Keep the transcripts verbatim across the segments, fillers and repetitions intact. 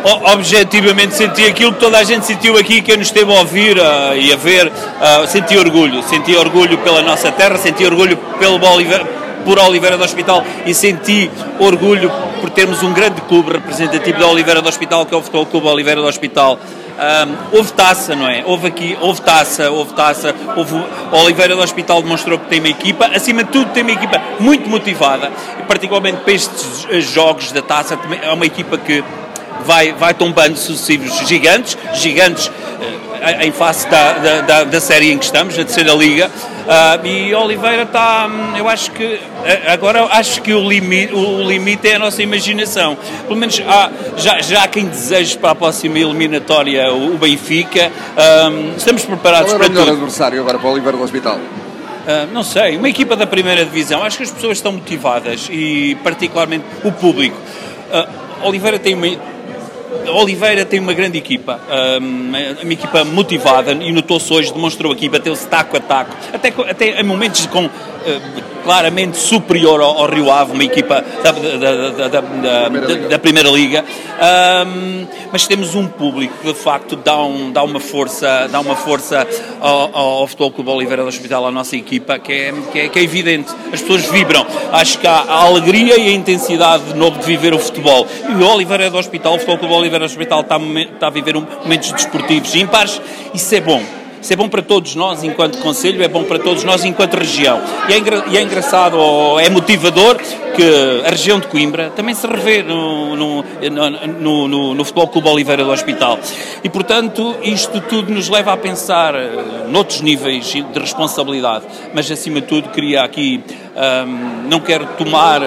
Objetivamente senti aquilo que toda a gente sentiu aqui, quem nos esteve a ouvir uh, e a ver, uh, senti orgulho, senti orgulho pela nossa terra, senti orgulho pelo Oliveira, por Oliveira do Hospital e senti orgulho por termos um grande clube representativo da Oliveira do Hospital, que é o Futebol Clube Oliveira do Hospital. Um, houve taça, não é? Houve aqui, houve taça, houve taça, houve, o Oliveira do Hospital demonstrou que tem uma equipa, acima de tudo tem uma equipa muito motivada, e particularmente para estes jogos da taça, é uma equipa que vai, vai tombando sucessivos gigantes, gigantes uh, em face da, da, da, da série em que estamos, na terceira liga, uh, e Oliveira está, eu acho que, agora acho que o limite, o limite é a nossa imaginação, pelo menos há, já, já há quem deseje para a próxima eliminatória o, o Benfica, um, estamos preparados para tudo. Qual é o melhor adversário agora para o Oliveira do Hospital? Uh, não sei, uma equipa da primeira divisão, acho que as pessoas estão motivadas e particularmente o público. Uh, Oliveira tem uma... Oliveira tem uma grande equipa, uma equipa motivada, e notou-se hoje, demonstrou aqui, bateu-se taco a taco, até, até em momentos com, claramente superior ao, ao Rio Ave, uma equipa da, da, da, da, da, da Primeira Liga, um, mas temos um público que de facto dá, um, dá uma força, dá uma força ao, ao Futebol Clube Oliveira do Hospital, à nossa equipa, que é, que, é, que é evidente, as pessoas vibram, acho que há a alegria e a intensidade de novo de viver o futebol, e o Oliveira do Hospital, o Futebol Clube Oliveira do Hospital está, está a viver um, momentos desportivos ímpares, isso é bom. Isso é bom para todos nós enquanto Conselho, é bom para todos nós enquanto região. E é, engra, e é engraçado, é motivador que a região de Coimbra também se revê no, no, no, no, no Futebol Clube Oliveira do Hospital. E, portanto, isto tudo nos leva a pensar noutros níveis de responsabilidade. Mas, acima de tudo, queria aqui, um, não quero tomar...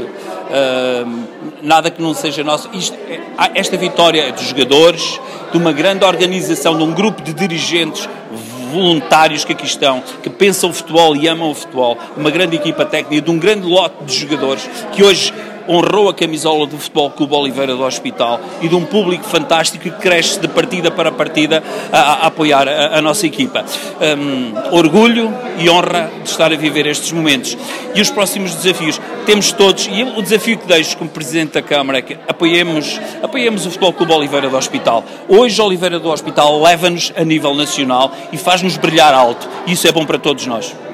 Uh, nada que não seja nosso. Isto, esta vitória é dos jogadores, de uma grande organização, de um grupo de dirigentes voluntários que aqui estão, que pensam o futebol e amam o futebol, uma grande equipa técnica, de um grande lote de jogadores que hoje honrou a camisola do Futebol Clube Oliveira do Hospital, e de um público fantástico que cresce de partida para partida a, a apoiar a, a nossa equipa. Um, orgulho e honra de estar a viver estes momentos. E os próximos desafios, temos todos, e o desafio que deixo como Presidente da Câmara é que apoiemos, apoiemos o Futebol Clube Oliveira do Hospital. Hoje Oliveira do Hospital leva-nos a nível nacional e faz-nos brilhar alto, e isso é bom para todos nós.